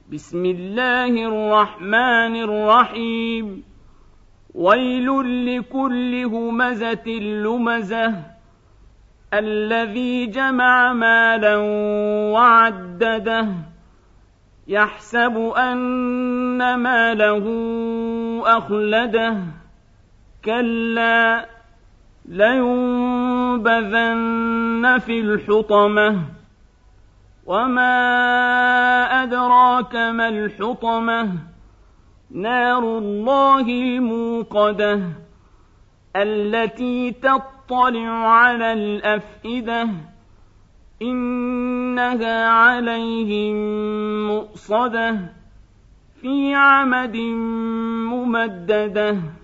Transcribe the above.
بسم الله الرحمن الرحيم ويل لكل همزة لمزة الذي جمع مالا وعدده يحسب أن ماله أخلده كلا لينبذن في الحطمة وما أدراك ما الحطمة نار الله الموقدة التي تطلع على الأفئدة إنها عليهم مؤصدة في عمد ممددة.